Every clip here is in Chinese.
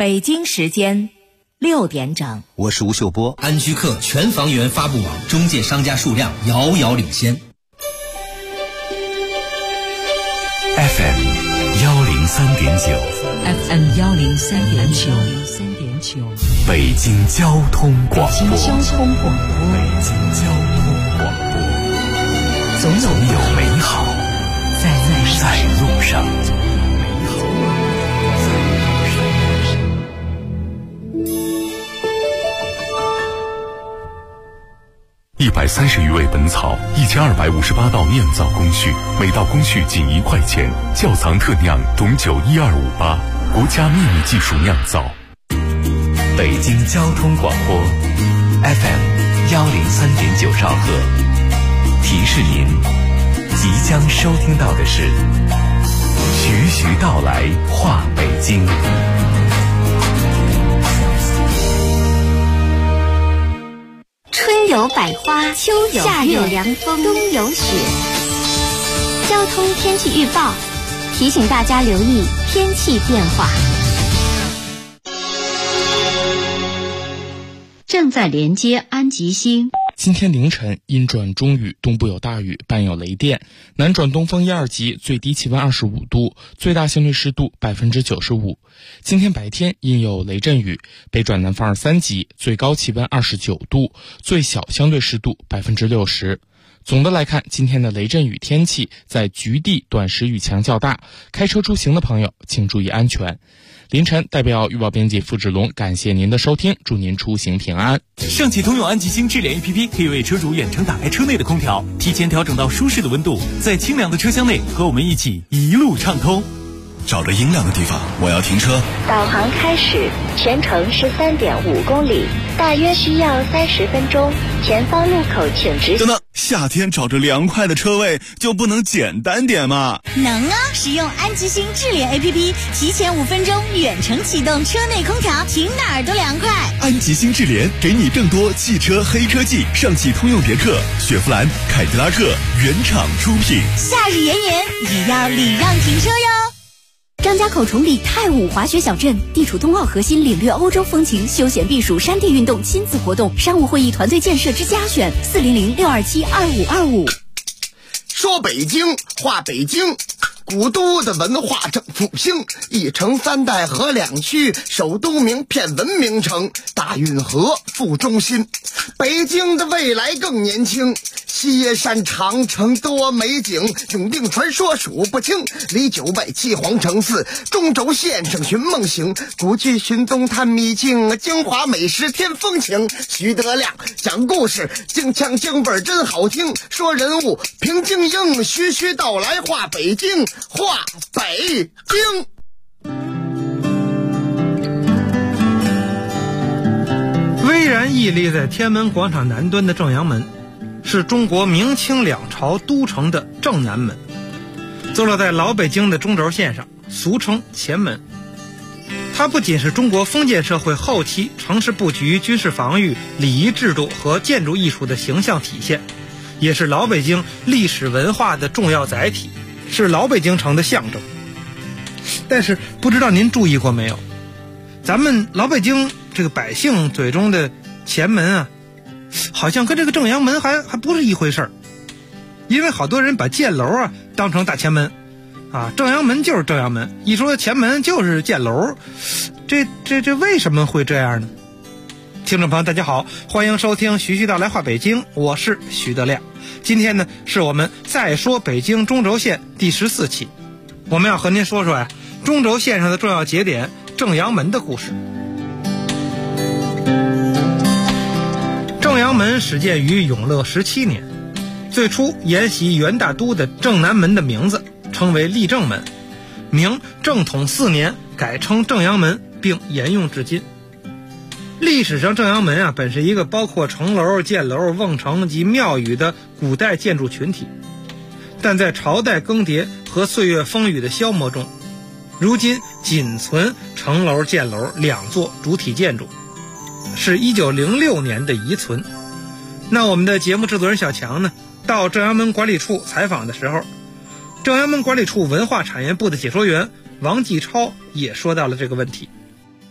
北京时间6点整。 我是吴秀波。 安居客全房源发布网中介商家数量遥遥领先。 FM 103.9 FM 103.9 北京交通广播。总有美好在路上。130余味本草，1258道酿造工序，每道工序仅1块钱。窖藏特酿董酒12588，国家秘密技术酿造。北京交通广播 FM 103.9兆赫，提示您即将收听到的是徐徐道来话北京。 春有百花，秋有夏有凉风，冬有雪。交通天气预报提醒大家留意天气变化。 正在连接安吉星。 今天凌晨阴转中雨，东部有大雨，伴有雷电，南转东风1、2级，最低气温25度，最大相对湿度95%。今天白天阴有雷阵雨，北转南风2、3级，最高气温29度，最小相对湿度60%。总的来看，今天的雷阵雨天气在局地短时雨强较大，开车出行的朋友请注意安全。凌晨代表预报编辑付志龙感谢您的收听，祝您出行平安。 上汽通用安吉星智联 APP 可以为车主远程打开车内的空调，提前调整到舒适的温度，在清凉的车厢内和我们一起一路畅通。 找个阴凉的地方，我要停车。 导航开始，全程是3.5公里，大约需要30分钟。前方路口请直行。 等等，夏天找着凉快的车位就不能简单点吗？ 能啊！使用安吉星智联 APP， 提前5分钟远程启动车内空调，停哪儿都凉快。 安吉星智联给你更多汽车黑科技，上汽通用别克、雪佛兰、凯迪拉克原厂出品。 夏日炎炎，也要礼让停车哟。 张家口崇礼太武滑雪小镇，地处冬奥核心，领略欧洲风情，休闲避暑，山地运动，亲子活动，商务会议，团队建设之佳选，400-627-2525。 说北京话北京，古都的文化正复兴，一城3代河2区，首都名片文明城，大运河副中心。北京的未来更年轻，西山长城多美景，永定传说数不清，离9拜7皇城4，中轴线上寻梦行，古迹寻踪探秘境，京华美食添风情。徐德亮讲故事，京腔京味真好听，说人物评京英，徐徐道来话北京，话北京。 巍然屹立在天安门广场南端的正阳门，是中国明清两朝都城的正南门，坐落在老北京的中轴线上，俗称前门。它不仅是中国封建社会后期城市布局、军事防御、礼仪制度和建筑艺术的形象体现，也是老北京历史文化的重要载体，是老北京城的象征。但是不知道您注意过没有，咱们老北京这个百姓嘴中的前门啊，好像跟这个正阳门还不是一回事儿。因为好多人把建楼啊当成大前门啊，正阳门就是正阳门，一说前门就是建楼，这为什么会这样呢？听众朋友大家好，欢迎收听徐徐道来话北京，我是徐德亮。今天呢是我们再说北京中轴线第14期，我们要和您说说呀中轴线上的重要节点正阳门的故事。正阳门始建于永乐17年，最初沿袭元大都的正南门的名字，称为立正门，明正统4年改称正阳门，并沿用至今。历史上正阳门啊，本是一个包括城楼、箭楼、瓮城及庙宇的古代建筑群体，但在朝代更迭和岁月风雨的消磨中，如今仅存城楼、箭楼2座主体建筑，是1906年的遗存。那我们的节目制作人小强呢，到正阳门管理处采访的时候，正阳门管理处文化产业部的解说员王继超也说到了这个问题。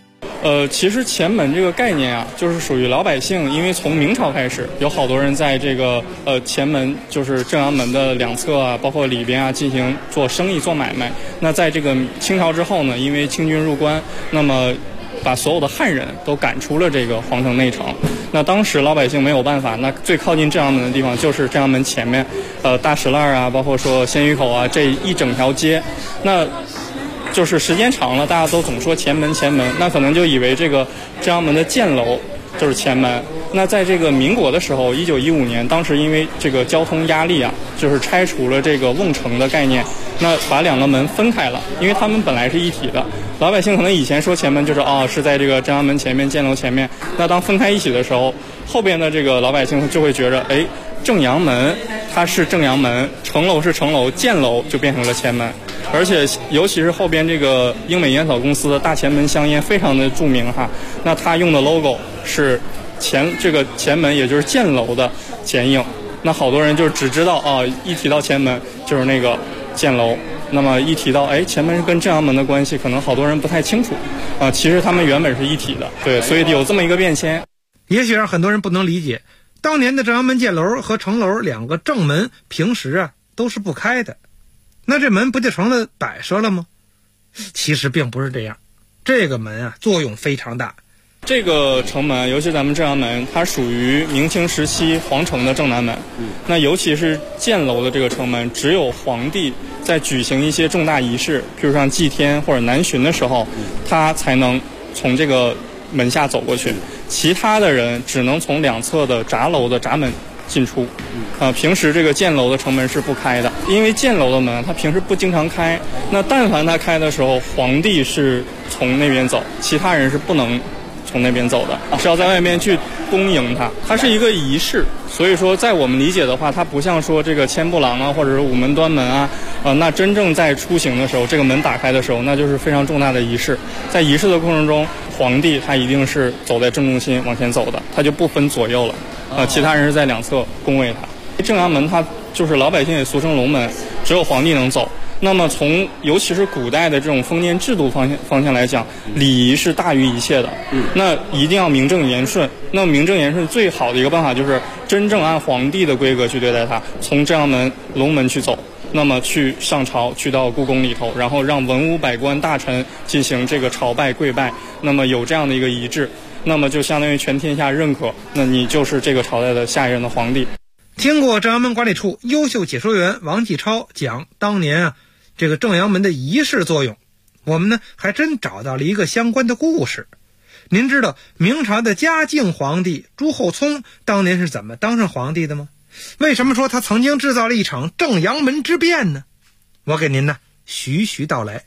其实前门这个概念啊，就是属于老百姓，因为从明朝开始，有好多人在这个前门，就是正阳门的两侧啊，包括里边啊，进行做生意、做买卖。那在这个清朝之后呢，因为清军入关，那么把所有的汉人都赶出了这个皇城内城。那当时老百姓没有办法，那最靠近正阳门的地方就是正阳门前面，大石烂啊，包括说鲜鱼口啊，这一整条街。那就是时间长了，大家都总说前门，那可能就以为这个正阳门的箭楼就是前门。那在这个民国的时候，1915年，当时因为这个交通压力啊，就是拆除了这个瓮城的概念，那把两个门分开了，因为他们本来是一体的。老百姓可能以前说前门就是是在这个正阳门前面、箭楼前面，那当分开一起的时候，后边的这个老百姓就会觉着，正阳门它是正阳门，城楼是城楼，箭楼就变成了前门。而且尤其是后边这个英美烟草公司的大前门香烟非常的著名哈，那它用的 logo 是这个前门，也就是箭楼的剪影。那好多人就只知道一提到前门就是那个箭楼，那么一提到前门是跟正阳门的关系，可能好多人不太清楚其实他们原本是一体的，对，所以有这么一个变迁。 也许让很多人不能理解，当年的正阳门箭楼和城楼两个正门平时都是不开的，那这门不就成了摆设了吗？其实并不是这样，这个门作用非常大。 这个城门，尤其咱们正阳门，它属于明清时期皇城的正南门。那尤其是箭楼的这个城门，只有皇帝在举行一些重大仪式，譬如像祭天或者南巡的时候，他才能从这个门下走过去，其他的人只能从两侧的闸楼的闸门进出。平时这个箭楼的城门是不开的，因为箭楼的门它平时不经常开，那但凡它开的时候，皇帝是从那边走，其他人是不能从那边走的，是要在外面去恭迎它是一个仪式。所以说在我们理解的话，它不像说这个千步廊或者是午门端门那真正在出行的时候，这个门打开的时候，那就是非常重大的仪式。在仪式的过程中，皇帝他一定是走在正中心往前走的，他就不分左右了其他人是在两侧恭维他。正阳门它就是老百姓也俗称龙门，只有皇帝能走。那么从尤其是古代的这种封建制度方向来讲，礼仪是大于一切的。那一定要名正言顺。那名正言顺最好的一个办法就是真正按皇帝的规格去对待它，从正阳门龙门去走，那么去上朝，去到故宫里头，然后让文武百官大臣进行这个朝拜跪拜，那么有这样的一个仪制，那么就相当于全天下认可，那你就是这个朝代的下一任的皇帝。 听过正阳门管理处优秀解说员王继超讲当年这个正阳门的仪式作用，我们呢还真找到了一个相关的故事。您知道明朝的嘉靖皇帝朱厚熜当年是怎么当上皇帝的吗？为什么说他曾经制造了一场正阳门之变呢？我给您呢徐徐道来。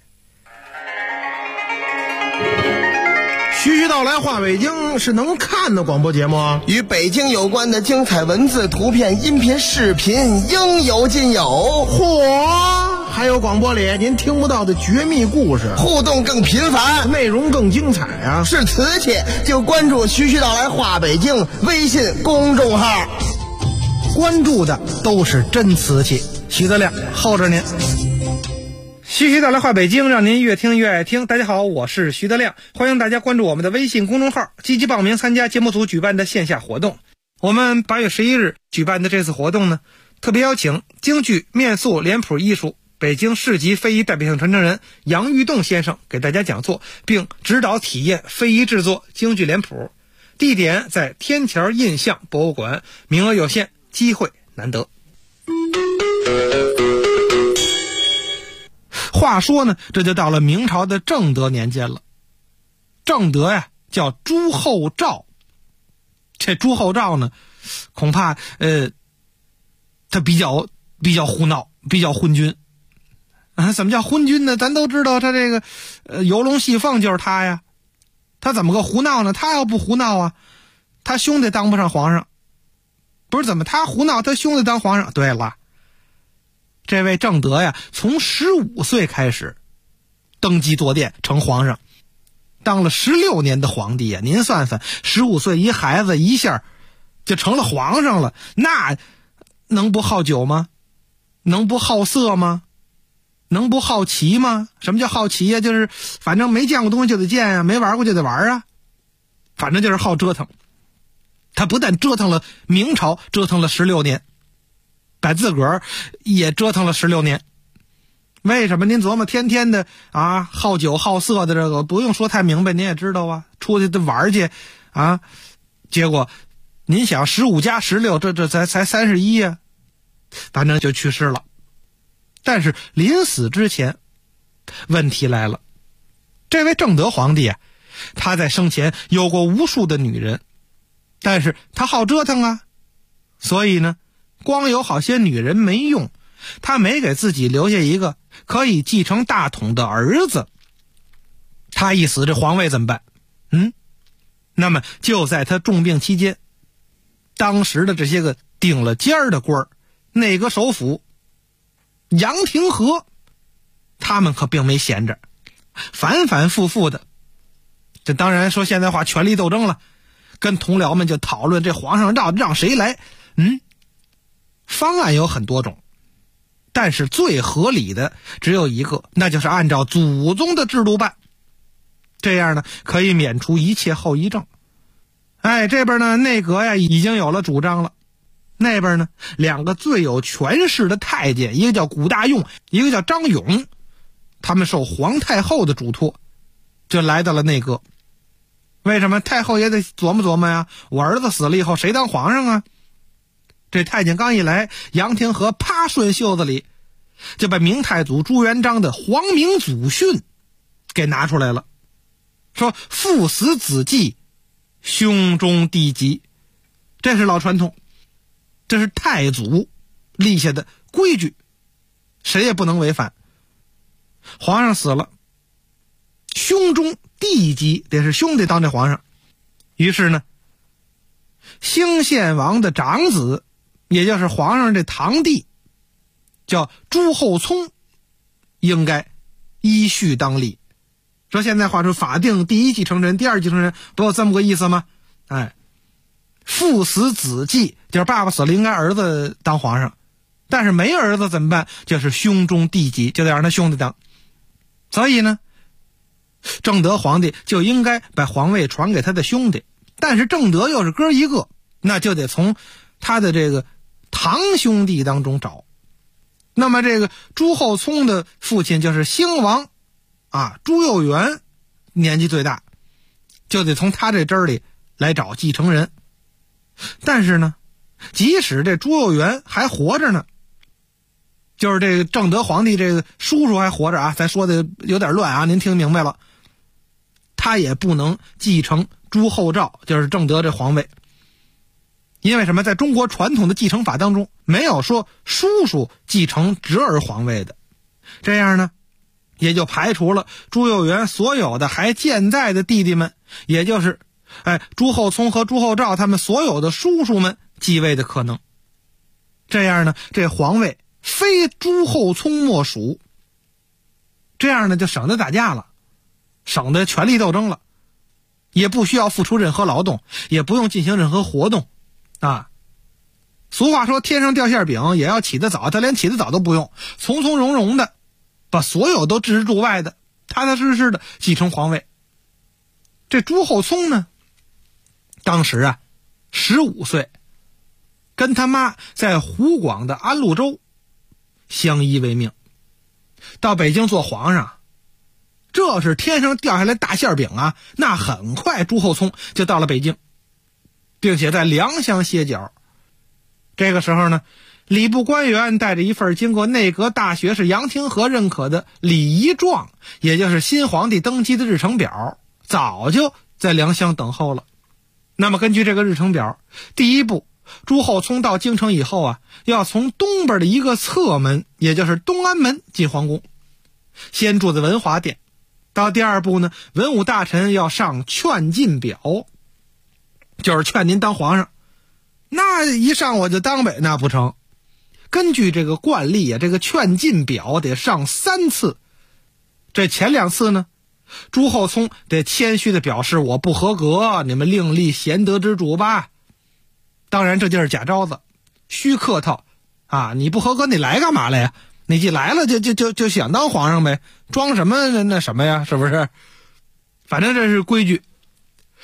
徐徐道来话北京是能看的广播节目啊， 与北京有关的精彩文字、图片、音频、视频应有尽有。 嚯！还有广播里您听不到的绝密故事， 互动更频繁， 内容更精彩啊！ 是瓷器就关注徐徐道来话北京微信公众号， 关注的都是真瓷器。徐德亮候着您。 徐徐道来话北京，让您越听越爱听。大家好，我是徐德亮，欢迎大家关注我们的微信公众号，积极报名参加节目组举办的线下活动。我们8月11日举办的这次活动呢，特别邀请京剧面塑脸谱艺术北京市级非遗代表性传承人杨玉栋先生给大家讲座，并指导体验非遗制作京剧脸谱。地点在天桥印象博物馆，名额有限，机会难得。话说呢，这就到了明朝的正德年间了。正德呀，叫朱厚照。这朱厚照呢，恐怕他比较胡闹，比较昏君。怎么叫昏君呢？咱都知道他这个游龙戏凤就是他呀。他怎么个胡闹呢？他要不胡闹他兄弟当不上皇上。不是怎么他胡闹，他兄弟当皇上。对了，这位正德呀，从15岁开始登基坐殿成皇上，当了16年的皇帝呀。您算算，15岁一孩子一下就成了皇上了，那能不好酒吗？能不好色吗？能不好奇吗？什么叫好奇呀？就是反正没见过东西就得见呀，没玩过就得玩啊。 反正就是好折腾。他不但折腾了明朝，折腾了16年，把自个儿也折腾了16年。为什么？您琢磨，天天的啊，好酒好色的这个，不用说太明白，您也知道啊，出去的玩去啊，结果您想15加16，这才31呀，反正就去世了。但是临死之前，问题来了，这位正德皇帝啊，他在生前有过无数的女人，但是他好折腾啊，所以呢，光有好些女人没用，他没给自己留下一个可以继承大统的儿子。他一死，这皇位怎么办？那么就在他重病期间，当时的这些个顶了尖儿的官儿，内阁首辅杨廷和，他们可并没闲着，反反复复的，这当然说现在话权力斗争了，跟同僚们就讨论这皇上让谁来。方案有很多种，但是最合理的只有一个，那就是按照祖宗的制度办，这样呢可以免除一切后遗症。这边呢内阁呀已经有了主张了，那边呢2个最有权势的太监，一个叫古大用，一个叫张勇，他们受皇太后的嘱托，就来到了内阁。为什么？太后也得琢磨琢磨呀，我儿子死了以后谁当皇上啊？这太监刚一来，杨廷和啪顺袖子里就把明太祖朱元璋的皇明祖训给拿出来了，说父死子继，兄终弟及，这是老传统，这是太祖立下的规矩，谁也不能违反。皇上死了，兄终弟及，得是兄弟当这皇上。于是呢，兴献王的长子，也就是皇上这堂弟，叫朱厚熜，应该依序当立。说现在话说法定第一继承人、第二继承人，不有这么个意思吗？父死子继，就是爸爸死了应该儿子当皇上，但是没儿子怎么办？就是兄终弟及，就得让他兄弟当。所以呢，正德皇帝就应该把皇位传给他的兄弟，但是正德又是哥一个，那就得从他的这个堂兄弟当中找。那么这个朱厚熜的父亲就是兴王朱佑元，年纪最大，就得从他这支儿里来找继承人。但是呢，即使这朱佑元还活着呢，就是这个正德皇帝这个叔叔还活着咱说的有点乱您听明白了，他也不能继承朱厚照，就是正德这皇位。因为什么？在中国传统的继承法当中，没有说叔叔继承侄儿皇位的，这样呢也就排除了朱佑元所有的还健在的弟弟们，也就是朱厚熜和朱厚照他们所有的叔叔们继位的可能。这样呢，这皇位非朱厚熜莫属，这样呢就省得打架了，省得权力斗争了，也不需要付出任何劳动，也不用进行任何活动俗话说天上掉馅饼也要起得早，他连起得早都不用，从从容容的把所有都置之度外的，踏踏实实的继承皇位。这朱厚熜呢，当时15岁，跟他妈在湖广的安陆州相依为命，到北京做皇上，这是天上掉下来大馅饼那很快朱厚熜就到了北京，并且在良乡歇脚。这个时候呢，礼部官员带着一份经过内阁大学士杨廷和认可的礼仪状，也就是新皇帝登基的日程表，早就在良乡等候了。那么根据这个日程表，第一步，朱厚熜到京城以后要从东边的一个侧门，也就是东安门进皇宫，先住在文华殿。到第二步呢，文武大臣要上劝进表，就是劝您当皇上。那一上我就当呗，那不成。根据这个惯例这个劝进表得上3次。这前2次呢，朱厚熜得谦虚的表示我不合格，你们另立贤德之主吧。当然这就是假招子，虚客套你不合格你来干嘛来呀？你既来了就想当皇上呗，装什么那什么呀，是不是？反正这是规矩。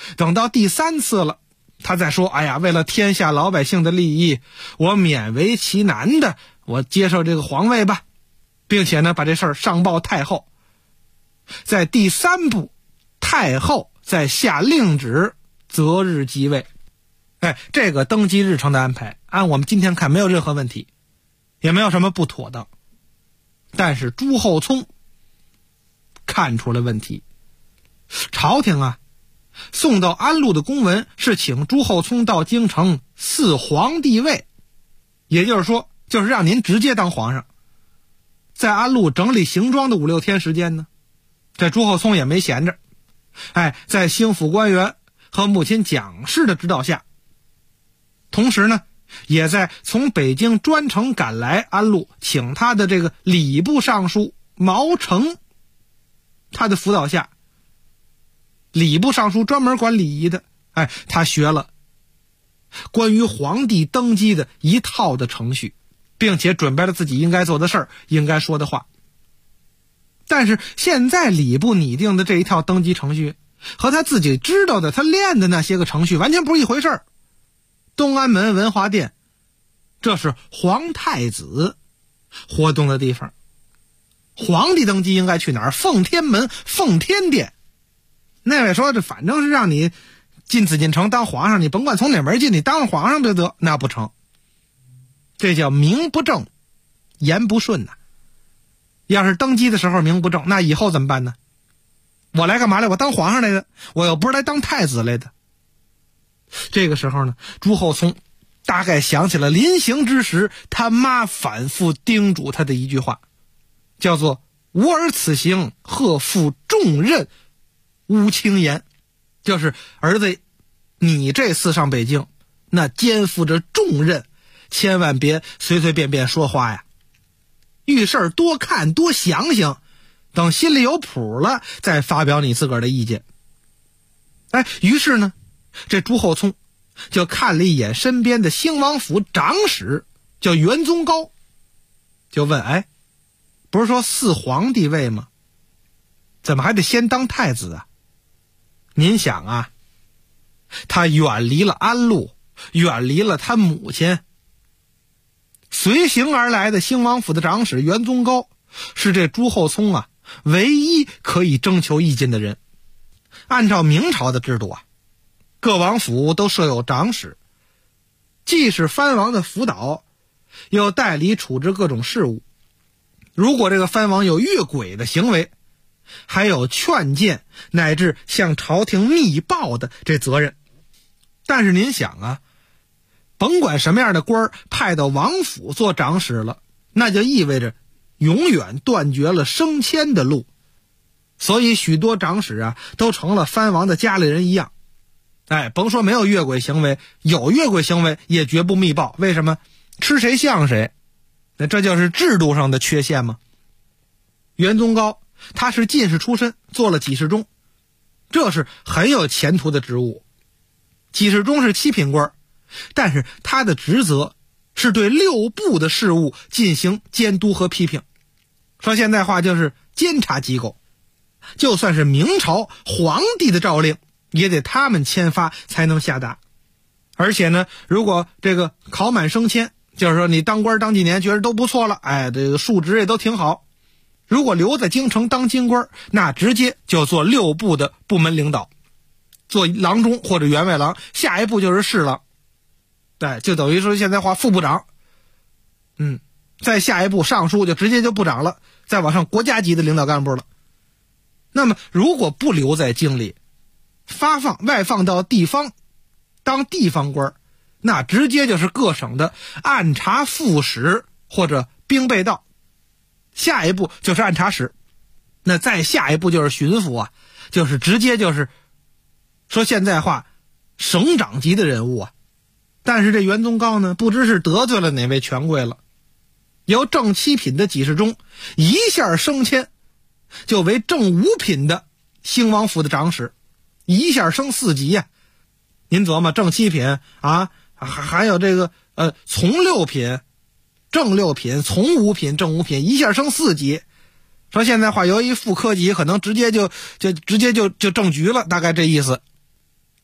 等到第3次了，他再说，哎呀，为了天下老百姓的利益，我勉为其难的，我接受这个皇位吧，并且呢，把这事儿上报太后。在第3步，太后再下令旨，择日即位。这个登基日程的安排，按我们今天看没有任何问题，也没有什么不妥当。但是朱厚熜看出了问题。朝廷啊，送到安陆的公文是请朱厚熜到京城嗣皇帝位，也就是说，就是让您直接当皇上。在安陆整理行装的5-6天时间呢，这朱厚熜也没闲着。在兴府官员和母亲蒋氏的指导下，同时呢，也在从北京专程赶来安陆请他的这个礼部尚书毛成他的辅导下，礼部尚书专门管礼仪的，他学了关于皇帝登基的一套的程序，并且准备了自己应该做的事儿，应该说的话。但是现在礼部拟定的这一套登基程序和他自己知道的他练的那些个程序完全不是一回事儿。东安门文华殿，这是皇太子活动的地方，皇帝登基应该去哪儿？奉天门、奉天殿。那位说这反正是让你进紫禁城当皇上，你甭管从哪门进，你当皇上就得，那不成。这叫名不正言不顺呐。要是登基的时候名不正，那以后怎么办呢？我来干嘛来？我当皇上来的，我又不是来当太子来的。这个时候呢，朱厚熜大概想起了临行之时他妈反复叮嘱他的一句话，叫做吾儿此行，贺负重任，无轻言。就是儿子，你这次上北京，那肩负着重任，千万别随随便便说话呀。遇事儿多看多想想，等心里有谱了再发表你自个儿的意见。于是呢，这朱厚熜就看了一眼身边的兴王府长史叫袁宗高，就问，不是说嗣皇帝位吗？怎么还得先当太子啊？您想啊，他远离了安陆，远离了他母亲，随行而来的兴王府的长史袁宗高是这朱厚熜啊唯一可以征求意见的人。按照明朝的制度啊，各王府都设有长史，既是藩王的辅导，又代理处置各种事务。如果这个藩王有越轨的行为，还有劝谏乃至向朝廷密报的这责任。但是您想啊，甭管什么样的官派到王府做长史了，那就意味着永远断绝了升迁的路。所以许多长史啊都成了藩王的家里人一样。甭说没有越轨行为，有越轨行为也绝不密报。为什么？吃谁像谁，那这就是制度上的缺陷吗？袁宗高他是进士出身，做了给事中，这是很有前途的职务。给事中是7品官，但是他的职责是对6部的事务进行监督和批评。说现在话就是监察机构，就算是明朝皇帝的诏令也得他们签发才能下达。而且呢，如果这个考满升迁，就是说你当官当几年觉得都不错了，这个数职也都挺好，如果留在京城当京官，那直接就做6部的部门领导，做郎中或者员外郎，下一步就是侍郎，就等于说现在话副部长，再下一步尚书就直接就部长了，再往上国家级的领导干部了。那么如果不留在京里，外放到地方当地方官，那直接就是各省的按察副使或者兵备道，下一步就是按察使，那再下一步就是巡抚啊，就是直接就是说现在话省长级的人物啊。但是这袁宗高呢，不知是得罪了哪位权贵了，由正7品的给事中一下升迁，就为正5品的兴王府的长史，一下升4级呀。您琢磨，正7品啊，还有这个从6品、正6品、从5品、正5品，一下升4级。说现在话由一副科级可能直接就正局了，大概这意思。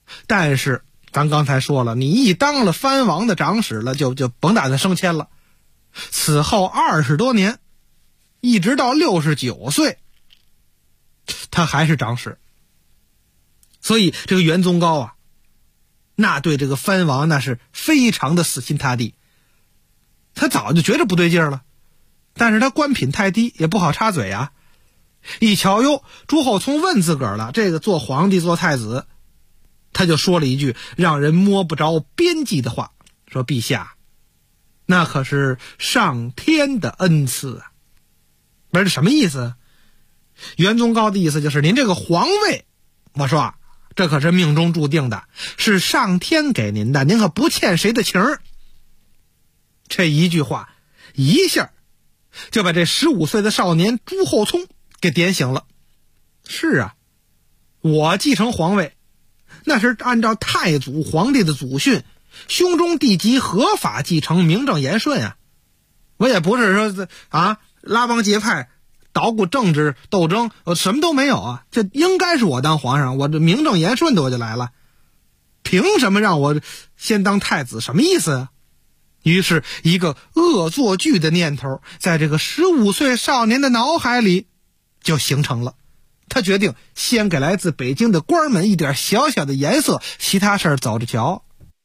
但是咱刚才说了，你一当了藩王的长史了，就甭打算升迁了。此后20多年，一直到69岁，他还是长史。所以这个袁宗高啊，那对这个藩王那是非常的死心塌地。他早就觉着不对劲了，但是他官品太低，也不好插嘴啊。一瞧哟，朱厚熜问自个儿了，这个做皇帝做太子，他就说了一句让人摸不着边际的话，说陛下，那可是上天的恩赐啊。不是，这什么意思？袁宗高的意思就是，您这个皇位，我说啊，这可是命中注定的，是上天给您的，您可不欠谁的情儿。这一句话一下就把这15岁的少年朱厚熜给点醒了。是啊，我继承皇位那是按照太祖皇帝的祖训，兄终弟及，合法继承，名正言顺啊。我也不是说拉帮结派捣鼓政治斗争，什么都没有啊，这应该是我当皇上，我这名正言顺的我就来了，凭什么让我先当太子？什么意思啊？于是一个恶作剧的念头在这个15岁少年的脑海里就形成了。他决定先给来自北京的官们一点小小的颜色，其他事儿走着瞧。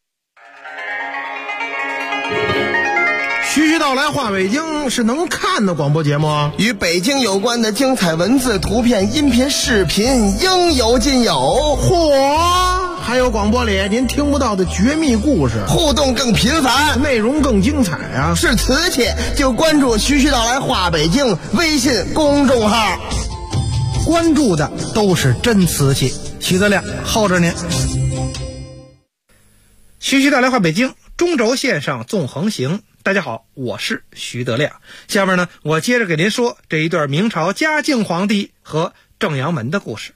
徐徐道来话北京是能看的广播节目， 与北京有关的精彩文字、图片、音频、视频应有尽有。 嚯！还有广播里您听不到的绝密故事， 互动更频繁， 内容更精彩啊！ 是瓷器就关注徐徐道来话北京微信公众号， 关注的都是真瓷器。徐德亮候着您。徐徐道来话北京，中轴线上纵横行。大家好，我是徐德亮。下面呢，我接着给您说这一段明朝嘉靖皇帝和正阳门的故事。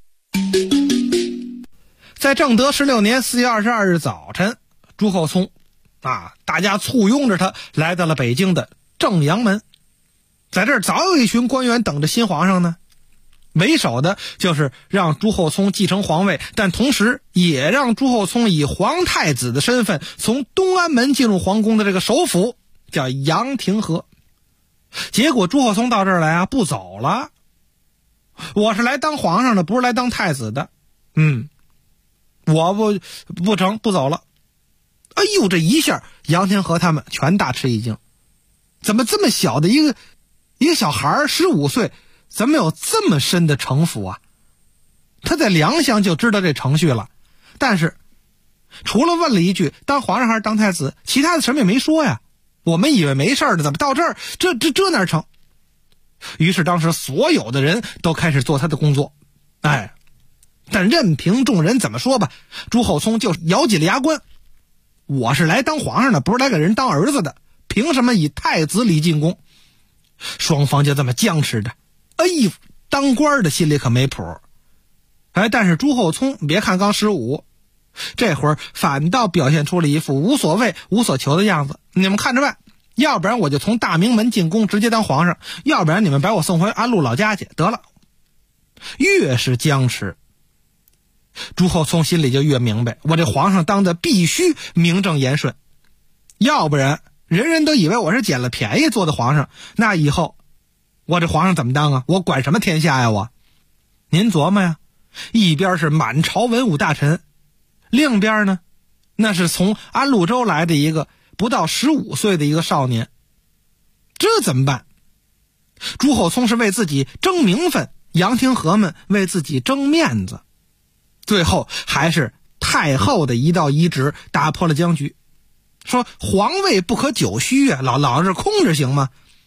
在正德16年4月22日早晨，朱厚熜大家簇拥着他来到了北京的正阳门。在这儿早有一群官员等着新皇上呢，为首的就是让朱厚熜继承皇位，但同时也让朱厚熜以皇太子的身份从东安门进入皇宫的这个首辅叫杨廷和。结果朱厚熜到这儿来不走了，我是来当皇上的，不是来当太子的。我不成，不走了。哎呦，这一下杨廷和他们全大吃一惊，怎么这么小的一个小孩15岁，怎么有这么深的城府啊？他在良乡就知道这程序了，但是除了问了一句当皇上还是当太子，其他的什么也没说呀。我们以为没事的，怎么到这儿这哪成？于是当时所有的人都开始做他的工作。但任凭众人怎么说吧，朱厚熜就咬紧了牙关，我是来当皇上的，不是来给人当儿子的，凭什么以太子礼进宫？双方就这么僵持着。哎呦，当官的心里可没谱。但是朱厚熜别看刚15，这会儿反倒表现出了一副无所谓无所求的样子。你们看着办，要不然我就从大明门进宫直接当皇上，要不然你们把我送回安陆老家去得了。越是僵持，朱厚熜心里就越明白，我这皇上当的必须名正言顺，要不然人人都以为我是捡了便宜做的皇上，那以后我这皇上怎么当啊？我管什么天下呀我？您琢磨呀，一边是满朝文武大臣，另一边呢，那是从安陆州来的一个不到15岁的一个少年，这怎么办？朱厚熜是为自己争名分，杨廷和们为自己争面子，最后还是太后的一道遗旨打破了僵局，说皇位不可久虚啊，老是空着行吗？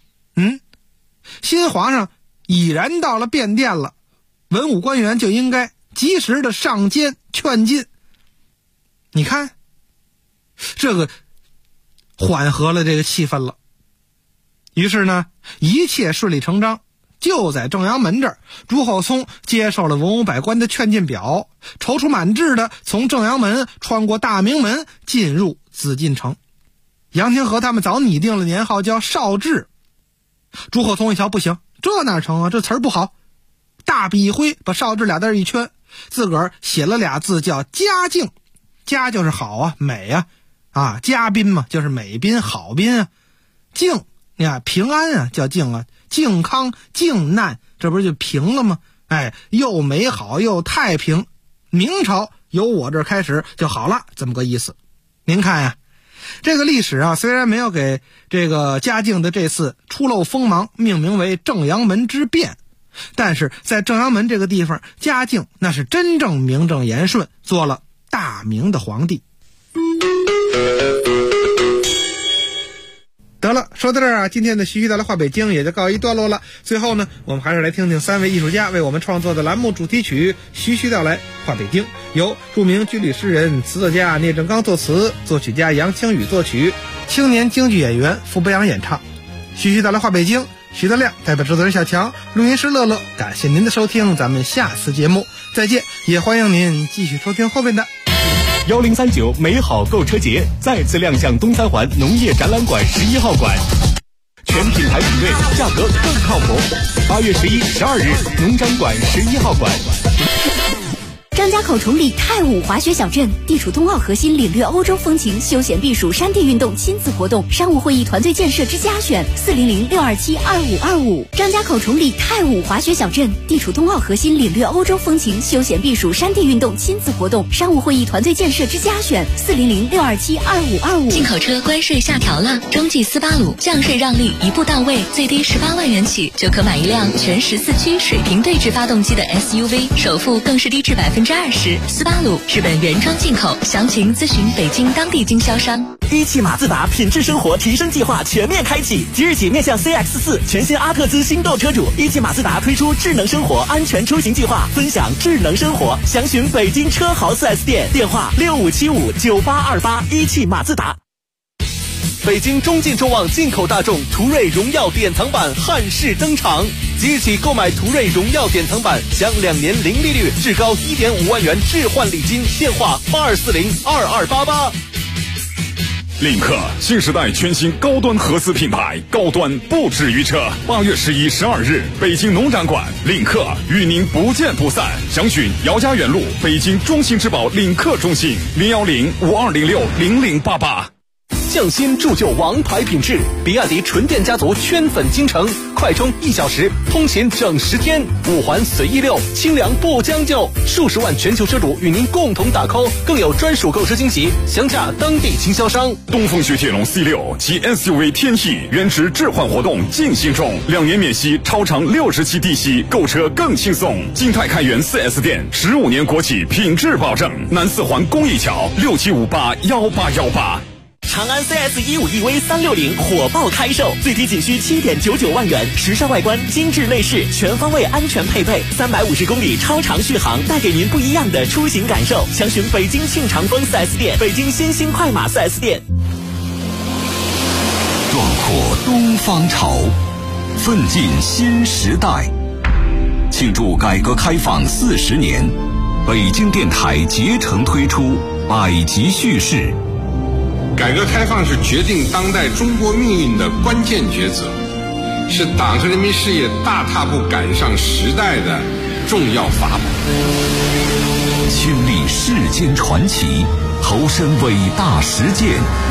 新皇上已然到了便殿了，文武官员就应该及时的上谏劝进。你看这个缓和了这个气氛了。于是呢，一切顺理成章。就在正阳门这儿，朱厚熜接受了文武百官的劝进表，踌躇满志的从正阳门穿过大明门进入紫禁城。杨廷和他们早拟定了年号叫绍治。朱厚熜一瞧不行，这哪成啊？这词儿不好。大笔一挥，把绍治俩字一圈， 自个儿写了俩字叫嘉靖，嘉就是好啊，美啊，嘉宾嘛就是美宾好宾啊，靖你看平安啊叫靖啊，靖康靖难这不是就平了吗？又美好又太平，明朝由我这儿开始就好了，这么个意思。您看呀，这个历史啊，虽然没有给这个嘉靖的这次出露锋芒命名为正阳门之变，但是在正阳门这个地方，嘉靖那是真正名正言顺做了大明的皇帝。得了，说到这儿啊，今天的徐徐道来话北京也就告一段落了。最后呢，我们还是来听听3位艺术家为我们创作的栏目主题曲《徐徐道来话北京》，由著名军旅诗人、词作家聂政刚作词，作曲家杨清宇作曲，青年京剧演员傅北阳演唱。徐徐道来话北京，徐德亮代表制作人小强，录音师乐乐，感谢您的收听，咱们下次节目再见，也欢迎您继续收听后面的 1039美好购车节再次亮相东三环农业展览馆11号馆，全品牌比对，价格更靠谱。8月11、12日，农展馆11号馆。 张家口崇礼太武滑雪小镇地处冬奥核心，领略欧洲风情，休闲避暑山地运动亲子活动，商务会议团队建设之家选400-627-2525。张家口崇礼太武滑雪小镇地处冬奥核心，领略欧洲风情，休闲避暑山地运动亲子活动，商务会议团队建设之家选400-627-2525。 进口车关税下调了，中继斯巴鲁降税让利一步到位，最低18万元起就可买一辆全14驱水平对置发动机的 SUV， 首付更是低至20%。斯巴鲁日本原装进口，详情咨询北京当地经销商。 一汽马自达品质生活提升计划全面开启，即日起面向 CX-4 全新阿特兹新购车主，一汽马自达推出智能生活安全出行计划，分享智能生活，详询北京车豪 4S 店，电话65759828。一汽马自达。 北京中进众旺进口大众途锐荣耀典藏版汉式登场，即日起购买途锐荣耀典藏版，享2年零利率，至高1.5万元置换礼金，电话82402288。 领克新时代全新高端合资品牌，高端不止于车。8月11、12日，北京农展馆，领克与您不见不散。详询姚家园路北京中信之宝领克中心010-5206-0088。 匠心铸就王牌品质，比亚迪纯电家族圈粉京城，快充1小时，通勤整10天，5环随意溜，清凉不将就，数十万全球车主与您共同打 call， 更有专属购车惊喜，详洽当地经销商。 东风雪铁龙 C6 及 SUV 天翼原值置换活动进行中，2年免息，超长60期低息，购车更轻松。金泰开元 4S 店，15年国企品质保证。南4环公益桥67581818。 长安 CS15 EV 360火爆开售，最低仅需7.99万元，时尚外观，精致内饰，全方位安全配备，350公里超长续航，带给您不一样的出行感受。详询北京庆长丰 4S 店，北京新兴快马 4S 店。 壮阔东方潮，奋进新时代。庆祝改革开放40年，北京电台竭诚推出百集叙事。 改革开放是决定当代中国命运的关键抉择，是党和人民事业大踏步赶上时代的重要法宝。 亲历世间传奇，投身伟大实践。